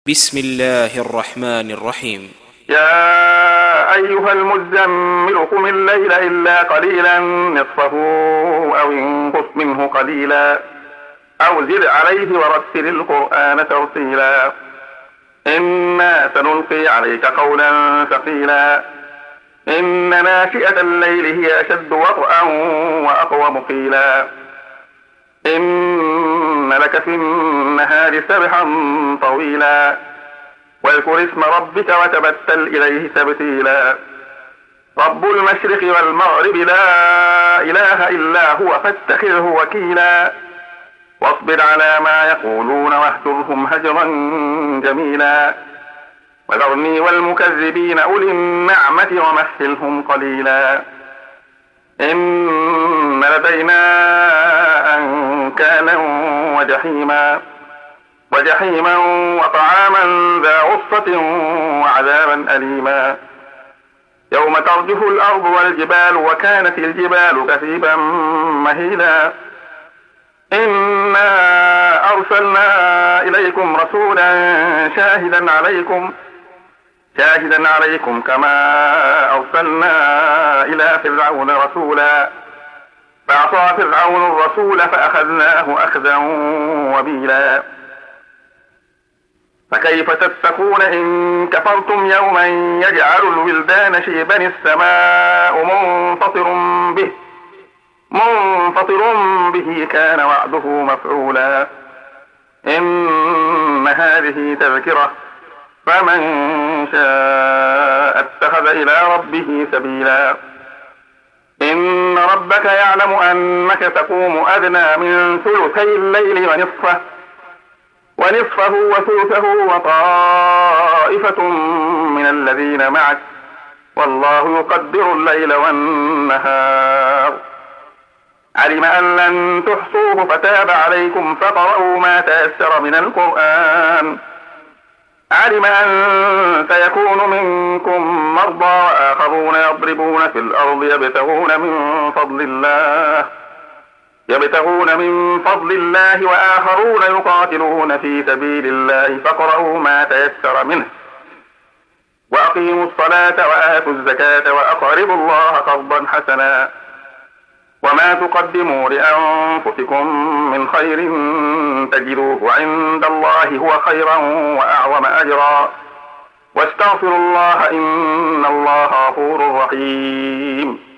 بسم الله الرحمن الرحيم. يا أيها المزمل قم الليل إلا قليلا نصفه أو انقص منه قليلا أو زد عليه ورتل القرآن ترتيلا إنا سنلقي عليك قولا ثقيلا إن ناشئة الليل هي أشد وطئا وأقوم قيلا إن لك في النهار سبحا طويلا واذكر اسم ربك وتبتل إليه تبتيلا رب المشرق والمغرب لا إله إلا هو فاتخذه وكيلا واصبر على ما يقولون واهجرهم هجرا جميلا وذرني والمكذبين أولي النعمة ومهلهم قليلا إن لدينا أنكالا وجحيما وطعاما ذا غصة وعذابا أليما يوم ترجف الأرض والجبال وكانت الجبال كثيبا مهيلا إنا أرسلنا إليكم رسولا شاهدا عليكم كما أرسلنا إلى فرعون رسولا فعصى فرعون الرسول فأخذناه أخذا وبيلا فكيف تتقون إن كفرتم يوما يجعل الولدان شيبا السماء منفطر به كان وعده مفعولا إن هذه تذكرة فمن شاء اتخذ إلى ربه سبيلا إن ربك يعلم أنك تقوم أدنى من ثلثي الليل ونصفه وثلثه وطائفة من الذين معك والله يقدر الليل والنهار علم أن لن تحصوه فتاب عليكم فقرأوا ما تيسر من القرآن علم أن سيكون منكم مرضى وآخرون يضربون في الأرض يبتغون من فضل الله وآخرون يقاتلون في سبيل الله فاقرؤوا ما تيسر منه وأقيموا الصلاة وآتوا الزكاة وأقرضوا الله قرضا حسنا وما تقدموا لأنفسكم من خير تجدوه عند الله هو خيرا وأعظم أجرا واستغفروا الله إن الله غفور رحيم.